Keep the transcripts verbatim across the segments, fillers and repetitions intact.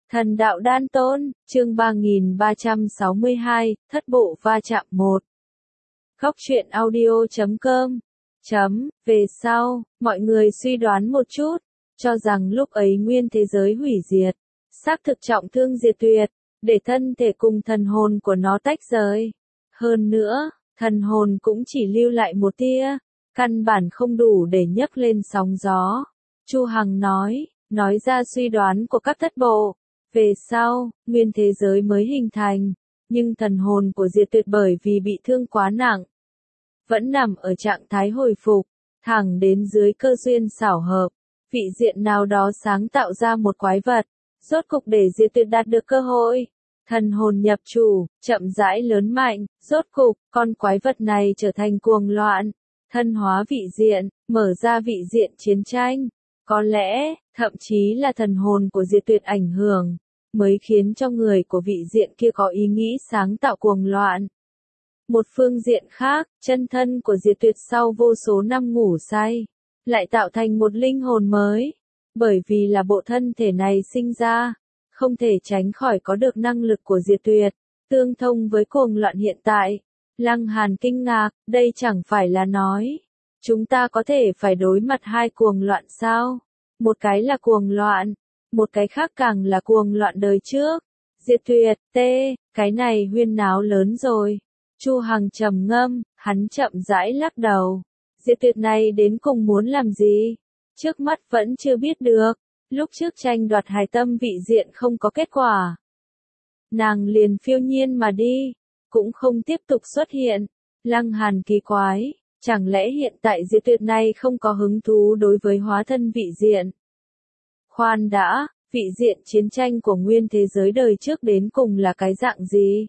Thần đạo đan tôn, chương ba nghìn ba trăm sáu mươi hai, thất bộ va chạm một. Góc truyện audio chấm com. Chấm, về sau, mọi người suy đoán một chút, cho rằng lúc ấy nguyên thế giới hủy diệt, xác thực trọng thương diệt tuyệt, để thân thể cùng thần hồn của nó tách rời. Hơn nữa, thần hồn cũng chỉ lưu lại một tia, căn bản không đủ để nhấc lên sóng gió. Chu Hằng nói, nói ra suy đoán của các thất bộ. Về sau, nguyên thế giới mới hình thành, nhưng thần hồn của diệt tuyệt bởi vì bị thương quá nặng, vẫn nằm ở trạng thái hồi phục, thẳng đến dưới cơ duyên xảo hợp, vị diện nào đó sáng tạo ra một quái vật, rốt cục để diệt tuyệt đạt được cơ hội. Thần hồn nhập chủ, chậm rãi lớn mạnh, rốt cục, con quái vật này trở thành cuồng loạn, thân hóa vị diện, mở ra vị diện chiến tranh. Có lẽ, thậm chí là thần hồn của diệt tuyệt ảnh hưởng, mới khiến cho người của vị diện kia có ý nghĩ sáng tạo cuồng loạn. Một phương diện khác, chân thân của diệt tuyệt sau vô số năm ngủ say, lại tạo thành một linh hồn mới. Bởi vì là bộ thân thể này sinh ra, không thể tránh khỏi có được năng lực của diệt tuyệt, tương thông với cuồng loạn hiện tại. Lăng Hàn kinh ngạc, đây chẳng phải là nói chúng ta có thể phải đối mặt hai cuồng loạn sao? Một cái là cuồng loạn, một cái khác càng là cuồng loạn đời trước. Diệt tuyệt, tê, cái này huyên náo lớn rồi. Chu Hằng trầm ngâm, hắn chậm rãi lắc đầu. Diệt tuyệt này đến cùng muốn làm gì? Trước mắt vẫn chưa biết được. Lúc trước tranh đoạt hài tâm vị diện không có kết quả, nàng liền phiêu nhiên mà đi, cũng không tiếp tục xuất hiện. Lăng Hàn kỳ quái, chẳng lẽ hiện tại diệt tuyệt này không có hứng thú đối với hóa thân vị diện? Khoan đã, vị diện chiến tranh của nguyên thế giới đời trước đến cùng là cái dạng gì?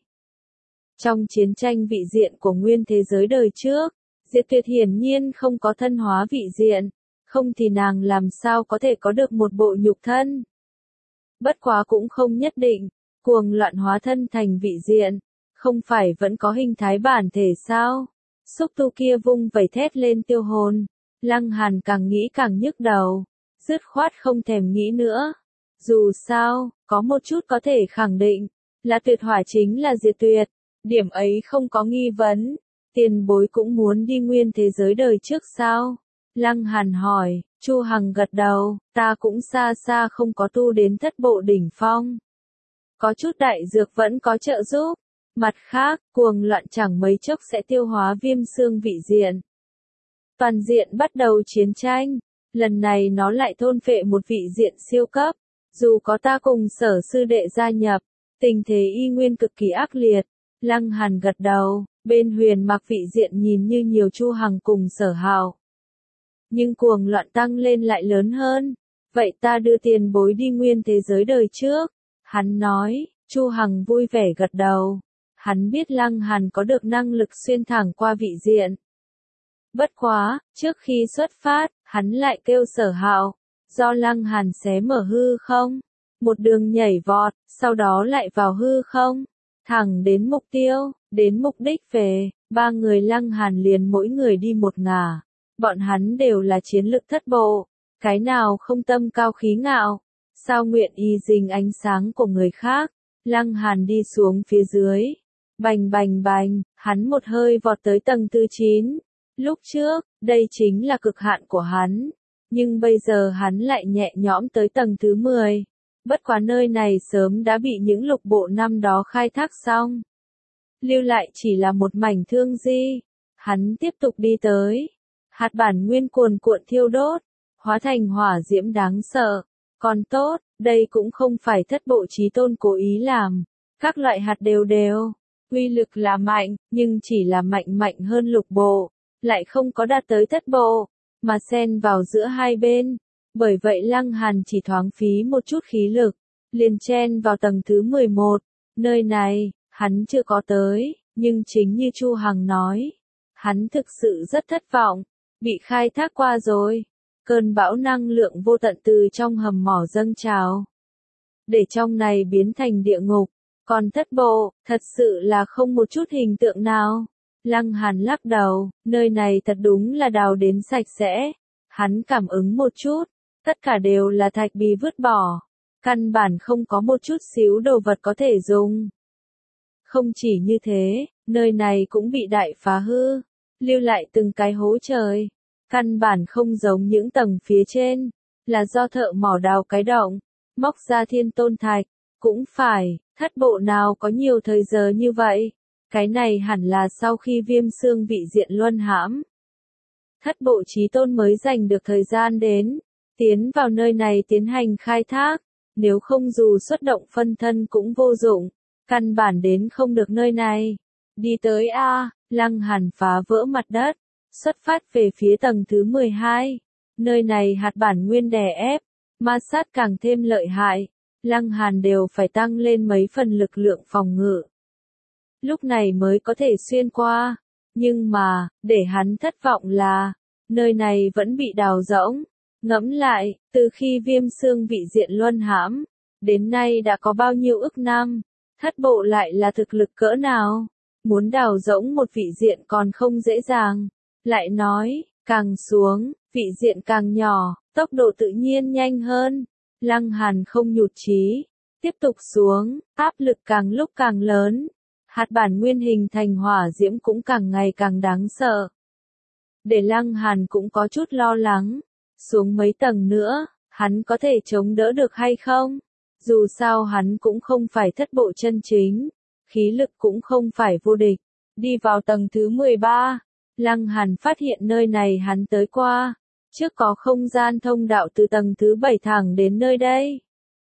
Trong chiến tranh vị diện của nguyên thế giới đời trước, diệt tuyệt hiển nhiên không có thân hóa vị diện, không thì nàng làm sao có thể có được một bộ nhục thân? Bất quá cũng không nhất định, cuồng loạn hóa thân thành vị diện, không phải vẫn có hình thái bản thể sao? Xúc tu kia vung vẩy thét lên tiêu hồn. Lăng Hàn càng nghĩ càng nhức đầu, dứt khoát không thèm nghĩ nữa. Dù sao, có một chút có thể khẳng định, là tuyệt hỏa chính là diệt tuyệt, điểm ấy không có nghi vấn. Tiền bối cũng muốn đi nguyên thế giới đời trước sao? Lăng Hàn hỏi. Chu Hằng gật đầu, ta cũng xa xa không có tu đến thất bộ đỉnh phong. Có chút đại dược vẫn có trợ giúp. Mặt khác, cuồng loạn chẳng mấy chốc sẽ tiêu hóa viêm xương vị diện. Toàn diện bắt đầu chiến tranh, lần này nó lại thôn phệ một vị diện siêu cấp. Dù có ta cùng Sở sư đệ gia nhập, tình thế y nguyên cực kỳ ác liệt. Lăng Hàn gật đầu, bên Huyền Mặc vị diện nhìn như nhiều Chu Hằng cùng Sở Hạo. Nhưng cuồng loạn tăng lên lại lớn hơn. Vậy ta đưa tiền bối đi nguyên thế giới đời trước. Hắn nói. Chu Hằng vui vẻ gật đầu. Hắn biết Lăng Hàn có được năng lực xuyên thẳng qua vị diện. Bất quá, trước khi xuất phát, hắn lại kêu Sở Hạo, do Lăng Hàn xé mở hư không, một đường nhảy vọt, sau đó lại vào hư không, thẳng đến mục tiêu, đến mục đích về. Ba người Lăng Hàn liền mỗi người đi một ngả. Bọn hắn đều là chiến lực thất bộ, cái nào không tâm cao khí ngạo, sao nguyện y dình ánh sáng của người khác. Lăng Hàn đi xuống phía dưới, bành bành bành, hắn một hơi vọt tới tầng thứ chín. Lúc trước, đây chính là cực hạn của hắn, nhưng bây giờ hắn lại nhẹ nhõm tới tầng thứ mười. Bất quá nơi này sớm đã bị những lục bộ năm đó khai thác xong, lưu lại chỉ là một mảnh thương di. Hắn tiếp tục đi tới, hạt bản nguyên cuồn cuộn thiêu đốt, hóa thành hỏa diễm đáng sợ. Còn tốt, đây cũng không phải thất bộ chí tôn cố ý làm, các loại hạt đều đều, uy lực là mạnh, nhưng chỉ là mạnh mạnh hơn lục bộ, lại không có đạt tới thất bộ, mà xen vào giữa hai bên. Bởi vậy Lăng Hàn chỉ thoáng phí một chút khí lực, liền chen vào tầng thứ mười một. Nơi này, hắn chưa có tới, nhưng chính như Chu Hằng nói, hắn thực sự rất thất vọng, bị khai thác qua rồi. Cơn bão năng lượng vô tận từ trong hầm mỏ dâng trào, để trong này biến thành địa ngục. Còn thất bộ, thật sự là không một chút hình tượng nào. Lăng Hàn lắc đầu, nơi này thật đúng là đào đến sạch sẽ. Hắn cảm ứng một chút, tất cả đều là thạch bì vứt bỏ. căn bản không có một chút xíu đồ vật có thể dùng. Không chỉ như thế, nơi này cũng bị đại phá hư, lưu lại từng cái hố trời, căn bản không giống những tầng phía trên, là do thợ mỏ đào cái động, móc ra thiên tôn thạch, cũng phải, thất bộ nào có nhiều thời giờ như vậy, cái này hẳn là sau khi viêm xương vị diện luân hãm. Thất bộ chí tôn mới dành được thời gian đến, tiến vào nơi này tiến hành khai thác, nếu không dù xuất động phân thân cũng vô dụng, căn bản đến không được nơi này. Đi tới A, Lăng Hàn phá vỡ mặt đất, xuất phát về phía tầng thứ mười hai, nơi này hạt bản nguyên đè ép, ma sát càng thêm lợi hại, Lăng Hàn đều phải tăng lên mấy phần lực lượng phòng ngự. Lúc này mới có thể xuyên qua, nhưng mà, để hắn thất vọng là, nơi này vẫn bị đào rỗng. Ngẫm lại, từ khi viêm xương vị diện luân hãm, đến nay đã có bao nhiêu ức năm, thất bộ lại là thực lực cỡ nào, muốn đào rỗng một vị diện còn không dễ dàng. Lại nói, càng xuống, vị diện càng nhỏ, tốc độ tự nhiên nhanh hơn. Lăng Hàn không nhụt chí, tiếp tục xuống, áp lực càng lúc càng lớn, hạt bản nguyên hình thành hỏa diễm cũng càng ngày càng đáng sợ. Để Lăng Hàn cũng có chút lo lắng, xuống mấy tầng nữa, hắn có thể chống đỡ được hay không? Dù sao hắn cũng không phải thất bộ chân chính, khí lực cũng không phải vô địch. Đi vào tầng thứ mười ba, Lăng Hàn phát hiện nơi này hắn tới qua, trước có không gian thông đạo từ tầng thứ bảy thẳng đến nơi đây.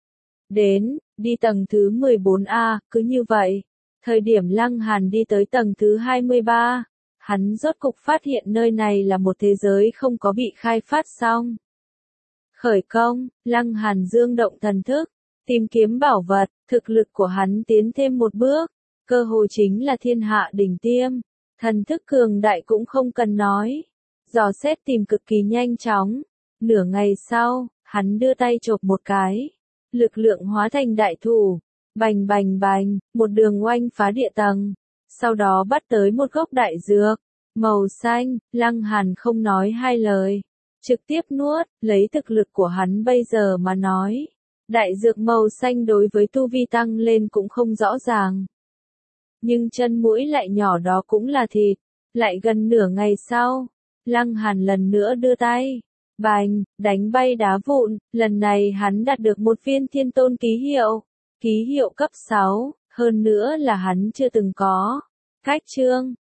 Đến, đi tầng thứ mười bốn A, cứ như vậy. Thời điểm Lăng Hàn đi tới tầng thứ hai mươi ba, hắn rốt cục phát hiện nơi này là một thế giới không có bị khai phát xong. Khởi công, Lăng Hàn dương động thần thức, tìm kiếm bảo vật, thực lực của hắn tiến thêm một bước, cơ hội chính là thiên hạ đỉnh tiêm, thần thức cường đại cũng không cần nói, dò xét tìm cực kỳ nhanh chóng, nửa ngày sau, hắn đưa tay chộp một cái, lực lượng hóa thành đại thủ, bành bành bành, một đường oanh phá địa tầng, sau đó bắt tới một gốc đại dược, màu xanh, Lăng Hàn không nói hai lời, trực tiếp nuốt, lấy thực lực của hắn bây giờ mà nói. Đại dược màu xanh đối với tu vi tăng lên cũng không rõ ràng. Nhưng chân mũi lại nhỏ đó cũng là thịt. Lại gần nửa ngày sau, Lăng Hàn lần nữa đưa tay. Bành, đánh bay đá vụn, lần này hắn đạt được một viên thiên tôn ký hiệu. Ký hiệu cấp sáu, hơn nữa là hắn chưa từng có. Cách chương.